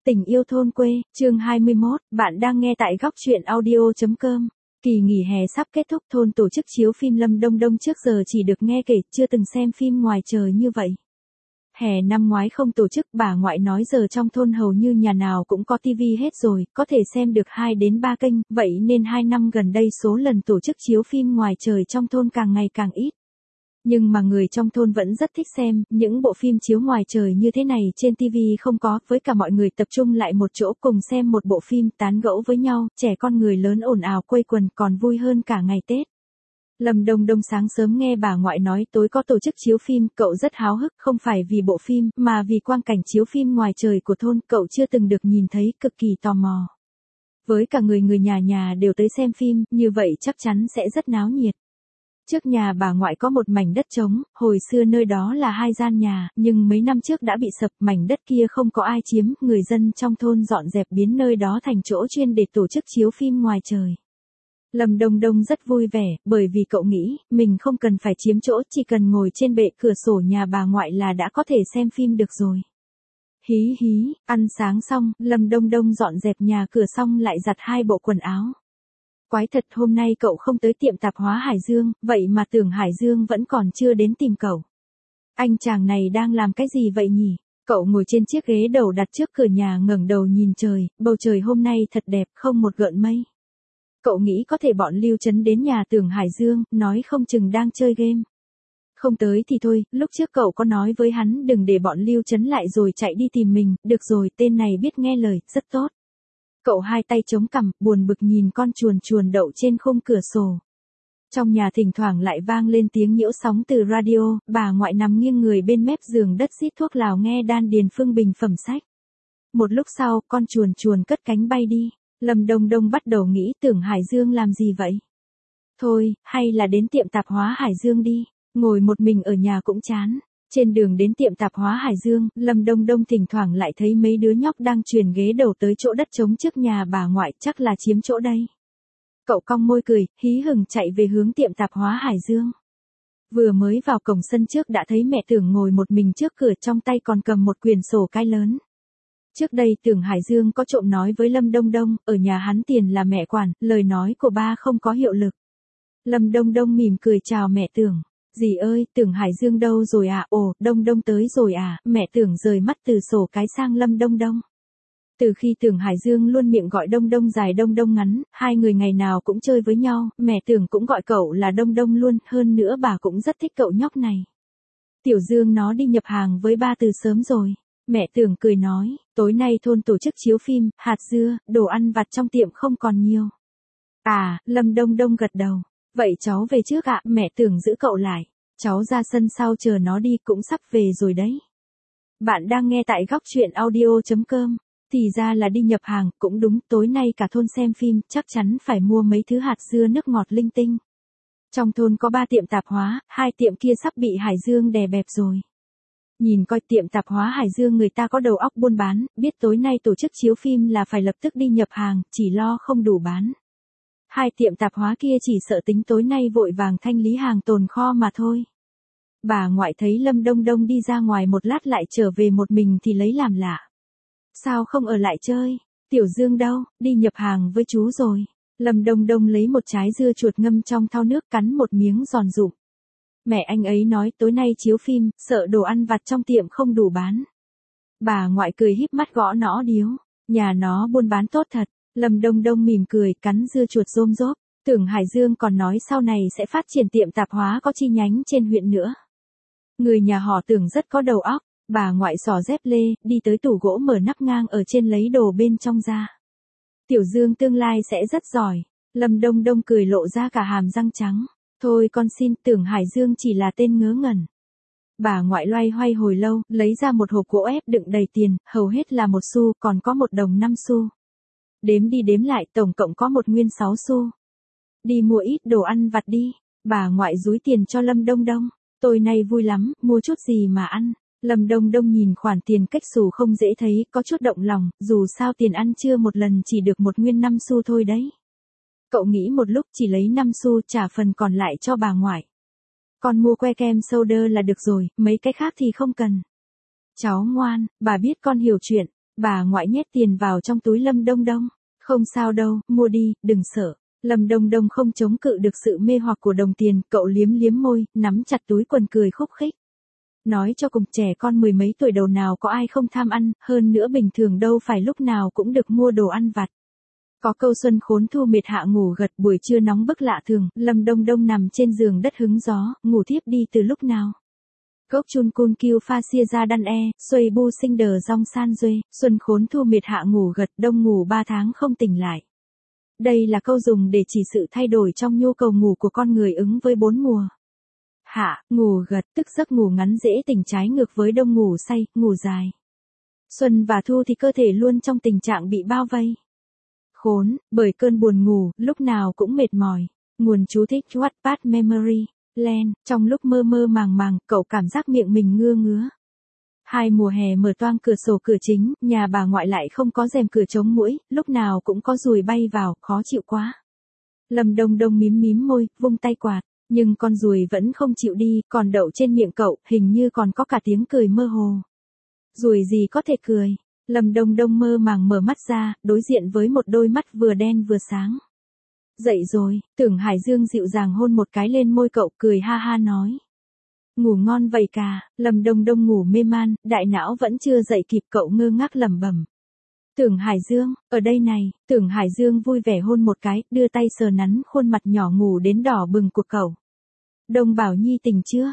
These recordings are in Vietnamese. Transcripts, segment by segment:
Tình yêu thôn quê, chương 21, bạn đang nghe tại góc truyện audio.com. Kỳ nghỉ hè sắp kết thúc, thôn tổ chức chiếu phim Lâm Đông Đông trước giờ chỉ được nghe kể, chưa từng xem phim ngoài trời như vậy. Hè năm ngoái không tổ chức, bà ngoại nói giờ trong thôn hầu như nhà nào cũng có tivi hết rồi, có thể xem được 2 đến 3 kênh, vậy nên 2 năm gần đây số lần tổ chức chiếu phim ngoài trời trong thôn càng ngày càng ít. Nhưng mà người trong thôn vẫn rất thích xem, những bộ phim chiếu ngoài trời như thế này trên TV không có, với cả mọi người tập trung lại một chỗ cùng xem một bộ phim, tán gẫu với nhau, trẻ con người lớn ồn ào quây quần còn vui hơn cả ngày Tết. Lâm Đông Đông sáng sớm nghe bà ngoại nói tối có tổ chức chiếu phim, cậu rất háo hức, không phải vì bộ phim, mà vì quang cảnh chiếu phim ngoài trời của thôn, cậu chưa từng được nhìn thấy, cực kỳ tò mò. Với cả người nhà đều tới xem phim, như vậy chắc chắn sẽ rất náo nhiệt. Trước nhà bà ngoại có một mảnh đất trống, hồi xưa nơi đó là 2 gian nhà, nhưng mấy năm trước đã bị sập, mảnh đất kia không có ai chiếm, người dân trong thôn dọn dẹp biến nơi đó thành chỗ chuyên để tổ chức chiếu phim ngoài trời. Lâm Đông Đông rất vui vẻ, bởi vì cậu nghĩ, mình không cần phải chiếm chỗ, chỉ cần ngồi trên bệ cửa sổ nhà bà ngoại là đã có thể xem phim được rồi. Hí hí, ăn sáng xong, Lâm Đông Đông dọn dẹp nhà cửa xong lại giặt 2 bộ quần áo. Quái thật, hôm nay cậu không tới tiệm tạp hóa Hải Dương, vậy mà tưởng Hải Dương vẫn còn chưa đến tìm cậu. Anh chàng này đang làm cái gì vậy nhỉ? Cậu ngồi trên chiếc ghế đầu đặt trước cửa nhà ngẩng đầu nhìn trời, bầu trời hôm nay thật đẹp, không một gợn mây. Cậu nghĩ có thể bọn Lưu Trấn đến nhà tưởng Hải Dương, nói không chừng đang chơi game. Không tới thì thôi, lúc trước cậu có nói với hắn đừng để bọn Lưu Trấn lại rồi chạy đi tìm mình, được rồi, tên này biết nghe lời, rất tốt. Cậu 2 tay chống cằm, buồn bực nhìn con chuồn đậu trên khung cửa sổ. Trong nhà thỉnh thoảng lại vang lên tiếng nhiễu sóng từ radio, bà ngoại nằm nghiêng người bên mép giường đất rít thuốc lào nghe Đan Điền Phương bình phẩm sách. Một lúc sau, con chuồn cất cánh bay đi. Lâm Đông Đông bắt đầu nghĩ tưởng Hải Dương làm gì vậy? Thôi, hay là đến tiệm tạp hóa Hải Dương đi, ngồi một mình ở nhà cũng chán. Trên đường đến tiệm tạp hóa Hải Dương, Lâm Đông Đông thỉnh thoảng lại thấy mấy đứa nhóc đang chuyền ghế đầu tới chỗ đất trống trước nhà bà ngoại, chắc là chiếm chỗ đây. Cậu cong môi cười, hí hửng chạy về hướng tiệm tạp hóa Hải Dương. Vừa mới vào cổng sân trước đã thấy mẹ Tưởng ngồi một mình trước cửa, trong tay còn cầm một quyển sổ cái lớn. Trước đây Tưởng Hải Dương có trộm nói với Lâm Đông Đông, ở nhà hắn tiền là mẹ quản, lời nói của ba không có hiệu lực. Lâm Đông Đông mỉm cười chào mẹ Tưởng. Dì ơi, Tưởng Hải Dương đâu rồi à? Ồ, Đông Đông tới rồi à? Mẹ Tưởng rời mắt từ sổ cái sang Lâm Đông Đông. Từ khi Tưởng Hải Dương luôn miệng gọi Đông Đông dài Đông Đông ngắn, 2 người ngày nào cũng chơi với nhau, mẹ Tưởng cũng gọi cậu là Đông Đông luôn, hơn nữa bà cũng rất thích cậu nhóc này. Tiểu Dương nó đi nhập hàng với ba từ sớm rồi. Mẹ Tưởng cười nói, tối nay thôn tổ chức chiếu phim, hạt dưa, đồ ăn vặt trong tiệm không còn nhiều. À, Lâm Đông Đông gật đầu. Vậy cháu về trước ạ, mẹ Tưởng giữ cậu lại. Cháu ra sân sau chờ nó đi, cũng sắp về rồi đấy. Bạn đang nghe tại góc truyện audio.com. Thì ra là đi nhập hàng, cũng đúng, tối nay cả thôn xem phim, chắc chắn phải mua mấy thứ hạt dưa nước ngọt linh tinh. Trong thôn có 3 tiệm tạp hóa, 2 tiệm kia sắp bị Hải Dương đè bẹp rồi. Nhìn coi tiệm tạp hóa Hải Dương người ta có đầu óc buôn bán, biết tối nay tổ chức chiếu phim là phải lập tức đi nhập hàng, chỉ lo không đủ bán. 2 tiệm tạp hóa kia chỉ sợ tính tối nay vội vàng thanh lý hàng tồn kho mà thôi. Bà ngoại thấy Lâm Đông Đông đi ra ngoài một lát lại trở về một mình thì lấy làm lạ. Sao không ở lại chơi? Tiểu Dương đâu, đi nhập hàng với chú rồi. Lâm Đông Đông lấy một trái dưa chuột ngâm trong thau nước cắn một miếng giòn rụm. Mẹ anh ấy nói tối nay chiếu phim, sợ đồ ăn vặt trong tiệm không đủ bán. Bà ngoại cười híp mắt gõ nó điếu. Nhà nó buôn bán tốt thật. Lâm Đông Đông mỉm cười cắn dưa chuột rôm rốp. Tưởng Hải Dương còn nói sau này sẽ phát triển tiệm tạp hóa có chi nhánh trên huyện nữa. Người nhà họ Tưởng rất có đầu óc. Bà ngoại xỏ dép lê, đi tới tủ gỗ mở nắp ngang ở trên lấy đồ bên trong ra. Tiểu Dương tương lai sẽ rất giỏi. Lâm Đông Đông cười lộ ra cả hàm răng trắng. Thôi con xin, Tưởng Hải Dương chỉ là tên ngớ ngẩn. Bà ngoại loay hoay hồi lâu, lấy ra một hộp gỗ ép đựng đầy tiền, hầu hết là 1 xu, còn có 1 đồng 5 xu. Đếm đi đếm lại, tổng cộng có 1 nguyên 6 xu. Đi mua ít đồ ăn vặt đi. Bà ngoại dúi tiền cho Lâm Đông Đông. Tối nay vui lắm, mua chút gì mà ăn. Lâm Đông Đông nhìn khoản tiền cách xù không dễ thấy, có chút động lòng, dù sao tiền ăn trưa một lần chỉ được 1 nguyên 5 xu thôi đấy. Cậu nghĩ một lúc chỉ lấy 5 xu trả phần còn lại cho bà ngoại. Con mua que kem soda là được rồi, mấy cái khác thì không cần. Cháu ngoan, bà biết con hiểu chuyện. Bà ngoại nhét tiền vào trong túi Lâm Đông Đông. Không sao đâu, mua đi, đừng sợ. Lâm Đông Đông không chống cự được sự mê hoặc của đồng tiền, cậu liếm liếm môi, nắm chặt túi quần cười khúc khích. Nói cho cùng trẻ con mười mấy tuổi đầu nào có ai không tham ăn, hơn nữa bình thường đâu phải lúc nào cũng được mua đồ ăn vặt. Có câu xuân khốn thu mệt hạ ngủ gật, buổi trưa nóng bức lạ thường, Lâm Đông Đông nằm trên giường đất hứng gió, ngủ thiếp đi từ lúc nào. Gốc chun cun kiêu pha xia ra đăn e, xuôi bu sinh đờ rong san duê, xuân khốn thu mệt hạ ngủ gật, đông ngủ 3 tháng không tỉnh lại. Đây là câu dùng để chỉ sự thay đổi trong nhu cầu ngủ của con người ứng với 4 mùa. Hạ, ngủ gật, tức giấc ngủ ngắn dễ tỉnh trái ngược với đông ngủ say, ngủ dài. Xuân và thu thì cơ thể luôn trong tình trạng bị bao vây. Khốn, bởi cơn buồn ngủ, lúc nào cũng mệt mỏi. Nguồn chú thích Wattpad Memory, Len, trong lúc mơ mơ màng màng, cậu cảm giác miệng mình ngưa ngứa. 2 mùa hè mở toang cửa sổ cửa chính, nhà bà ngoại lại không có rèm cửa chống muỗi, lúc nào cũng có ruồi bay vào, khó chịu quá. Lâm Đông Đông mím mím môi, vung tay quạt, nhưng con ruồi vẫn không chịu đi, còn đậu trên miệng cậu, hình như còn có cả tiếng cười mơ hồ. Ruồi gì có thể cười? Lâm Đông Đông mơ màng mở mắt ra, đối diện với một đôi mắt vừa đen vừa sáng. Dậy rồi, Tưởng Hải Dương dịu dàng hôn một cái lên môi cậu, cười ha ha nói. Ngủ ngon vậy cả, Lâm Đông Đông ngủ mê man, đại não vẫn chưa dậy kịp, cậu ngơ ngác lẩm bẩm. Tưởng Hải Dương, ở đây này, Tưởng Hải Dương vui vẻ hôn một cái, đưa tay sờ nắn khuôn mặt nhỏ ngủ đến đỏ bừng của cậu. Đông Bảo Nhi tỉnh chưa?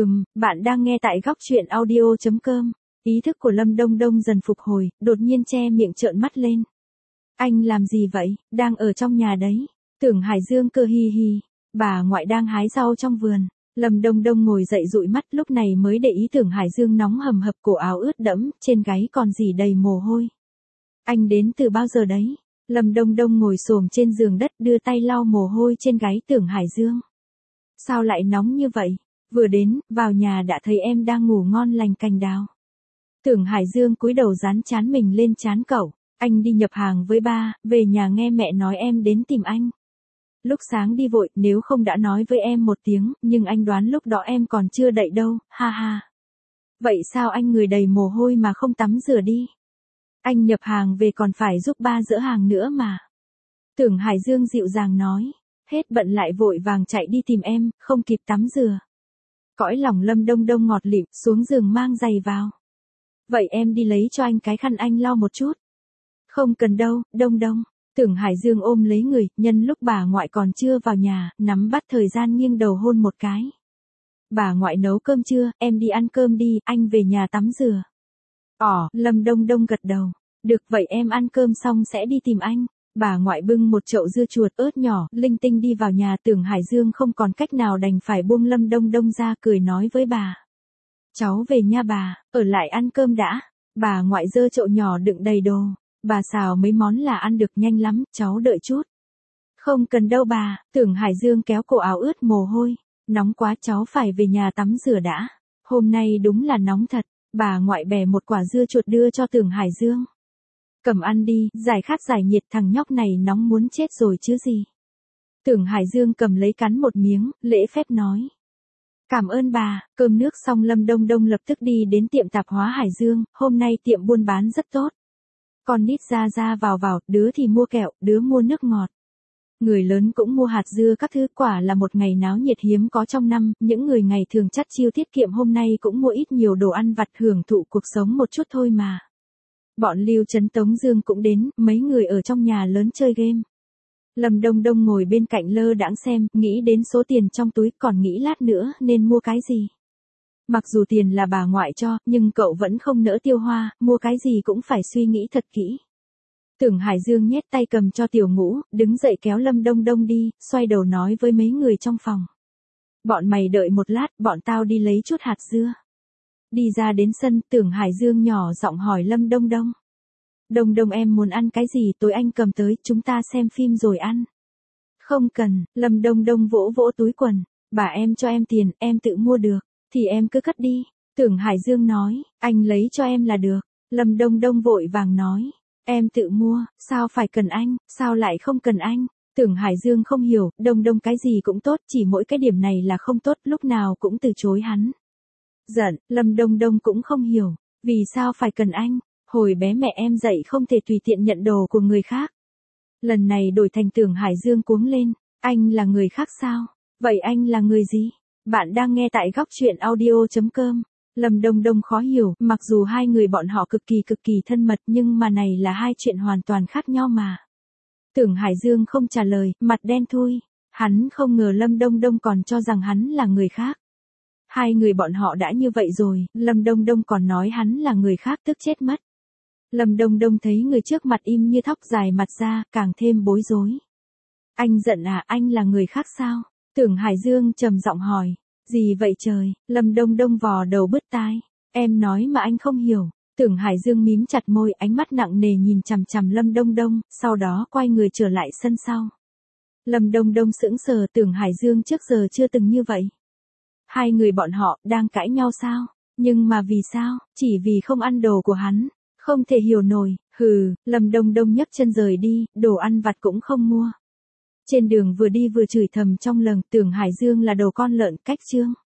Bạn đang nghe tại góc truyện audio.com. Ý thức của Lâm Đông Đông dần phục hồi, đột nhiên che miệng trợn mắt lên. Anh làm gì vậy? Đang ở trong nhà đấy. Tưởng Hải Dương cười hi hi. Bà ngoại đang hái rau trong vườn. Lâm Đông Đông ngồi dậy dụi mắt, lúc này mới để ý Tưởng Hải Dương nóng hầm hập, cổ áo ướt đẫm, trên gáy còn rỉ đầy mồ hôi. Anh đến từ bao giờ đấy? Lâm Đông Đông ngồi xổm trên giường đất, đưa tay lau mồ hôi trên gáy Tưởng Hải Dương. Sao lại nóng như vậy? Vừa đến, vào nhà đã thấy em đang ngủ ngon lành cành đào. Tưởng Hải Dương cúi đầu dán trán mình lên trán cậu. Anh đi nhập hàng với ba, về nhà nghe mẹ nói em đến tìm anh. Lúc sáng đi vội, nếu không đã nói với em một tiếng, nhưng anh đoán lúc đó em còn chưa đậy đâu, ha ha. Vậy sao anh người đầy mồ hôi mà không tắm rửa đi? Anh nhập hàng về còn phải giúp ba dỡ hàng nữa mà. Tưởng Hải Dương dịu dàng nói, hết bận lại vội vàng chạy đi tìm em, không kịp tắm rửa. Cõi lòng Lâm Đông Đông ngọt lịm, xuống giường mang giày vào. Vậy em đi lấy cho anh cái khăn anh lau một chút. Không cần đâu, Đông Đông. Tưởng Hải Dương ôm lấy người, nhân lúc bà ngoại còn chưa vào nhà, nắm bắt thời gian nghiêng đầu hôn một cái. Bà ngoại nấu cơm chưa, em đi ăn cơm đi, anh về nhà tắm rửa. Lâm Đông Đông gật đầu. Được, vậy em ăn cơm xong sẽ đi tìm anh. Bà ngoại bưng một chậu dưa chuột ớt nhỏ, linh tinh đi vào nhà. Tưởng Hải Dương không còn cách nào đành phải buông Lâm Đông Đông ra, cười nói với bà. Cháu về nha bà, ở lại ăn cơm đã. Bà ngoại giơ chậu nhỏ đựng đầy đồ. Bà xào mấy món là ăn được nhanh lắm, cháu đợi chút. Không cần đâu bà, Tưởng Hải Dương kéo cổ áo ướt mồ hôi. Nóng quá, cháu phải về nhà tắm rửa đã. Hôm nay đúng là nóng thật. Bà ngoại bẻ một quả dưa chuột đưa cho Tưởng Hải Dương. Cầm ăn đi, giải khát giải nhiệt, thằng nhóc này nóng muốn chết rồi chứ gì. Tưởng Hải Dương cầm lấy cắn một miếng, lễ phép nói. Cảm ơn bà. Cơm nước xong Lâm Đông Đông lập tức đi đến tiệm tạp hóa Hải Dương, hôm nay tiệm buôn bán rất tốt. Con nít ra ra vào vào, đứa thì mua kẹo, đứa mua nước ngọt. Người lớn cũng mua hạt dưa các thứ, quả là một ngày náo nhiệt hiếm có trong năm, những người ngày thường chắt chiu tiết kiệm hôm nay cũng mua ít nhiều đồ ăn vặt hưởng thụ cuộc sống một chút thôi mà. Bọn Lưu Trấn Tống Dương cũng đến, mấy người ở trong nhà lớn chơi game. Lâm Đông Đông ngồi bên cạnh lơ đãng xem, nghĩ đến số tiền trong túi, còn nghĩ lát nữa nên mua cái gì. Mặc dù tiền là bà ngoại cho, nhưng cậu vẫn không nỡ tiêu hoa, mua cái gì cũng phải suy nghĩ thật kỹ. Tưởng Hải Dương nhét tay cầm cho Tiểu Ngũ, đứng dậy kéo Lâm Đông Đông đi, xoay đầu nói với mấy người trong phòng. Bọn mày đợi một lát, bọn tao đi lấy chút hạt dưa. Đi ra đến sân, Tưởng Hải Dương nhỏ giọng hỏi Lâm Đông Đông. Đông Đông em muốn ăn cái gì, tối anh cầm tới, chúng ta xem phim rồi ăn. Không cần, Lâm Đông Đông vỗ vỗ túi quần. Bà em cho em tiền, em tự mua được. Thì em cứ cất đi. Tưởng Hải Dương nói, anh lấy cho em là được. Lâm Đông Đông vội vàng nói, em tự mua, sao phải cần anh, sao lại không cần anh. Tưởng Hải Dương không hiểu, Đông Đông cái gì cũng tốt, chỉ mỗi cái điểm này là không tốt, lúc nào cũng từ chối hắn. Giận, Lâm Đông Đông cũng không hiểu, vì sao phải cần anh. Hồi bé mẹ em dạy không thể tùy tiện nhận đồ của người khác. Lần này đổi thành Tưởng Hải Dương cuống lên, anh là người khác sao? Vậy anh là người gì? Bạn đang nghe tại góc chuyện audio.com. Lâm Đông Đông khó hiểu, mặc dù hai người bọn họ cực kỳ thân mật nhưng mà này là hai chuyện hoàn toàn khác nhau mà. Tưởng Hải Dương không trả lời, mặt đen thui. Hắn không ngờ Lâm Đông Đông còn cho rằng hắn là người khác. Hai người bọn họ đã như vậy rồi, Lâm Đông Đông còn nói hắn là người khác tức chết mất. Lâm Đông Đông thấy người trước mặt im như thóc dài mặt ra, càng thêm bối rối. Anh giận à, anh là người khác sao? Tưởng Hải Dương trầm giọng hỏi. Gì vậy trời? Lâm Đông Đông vò đầu bứt tai. Em nói mà anh không hiểu. Tưởng Hải Dương mím chặt môi, ánh mắt nặng nề nhìn chằm chằm Lâm Đông Đông, sau đó quay người trở lại sân sau. Lâm Đông Đông sững sờ, Tưởng Hải Dương trước giờ chưa từng như vậy. Hai người bọn họ đang cãi nhau sao? Nhưng mà vì sao? Chỉ vì không ăn đồ của hắn. Không thể hiểu nổi. Hừ, Lâm Đông Đông nhấc chân rời đi, đồ ăn vặt cũng không mua. Trên đường vừa đi vừa chửi thầm trong lòng, Tưởng Hải Dương là đồ con lợn, cách chương.